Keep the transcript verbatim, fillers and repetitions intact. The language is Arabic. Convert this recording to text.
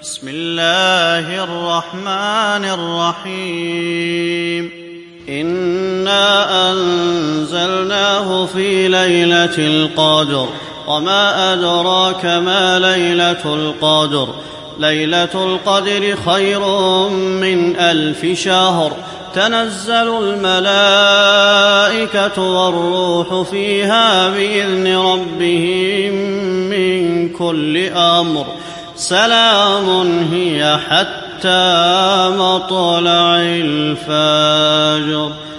بسم الله الرحمن الرحيم إنا أنزلناه في ليلة القدر وما أدراك ما ليلة القدر ليلة القدر خير من ألف شهر تنزل الملائكة والروح فيها بإذن ربهم من كل أمر سلام هي حتى مطلع الفجر.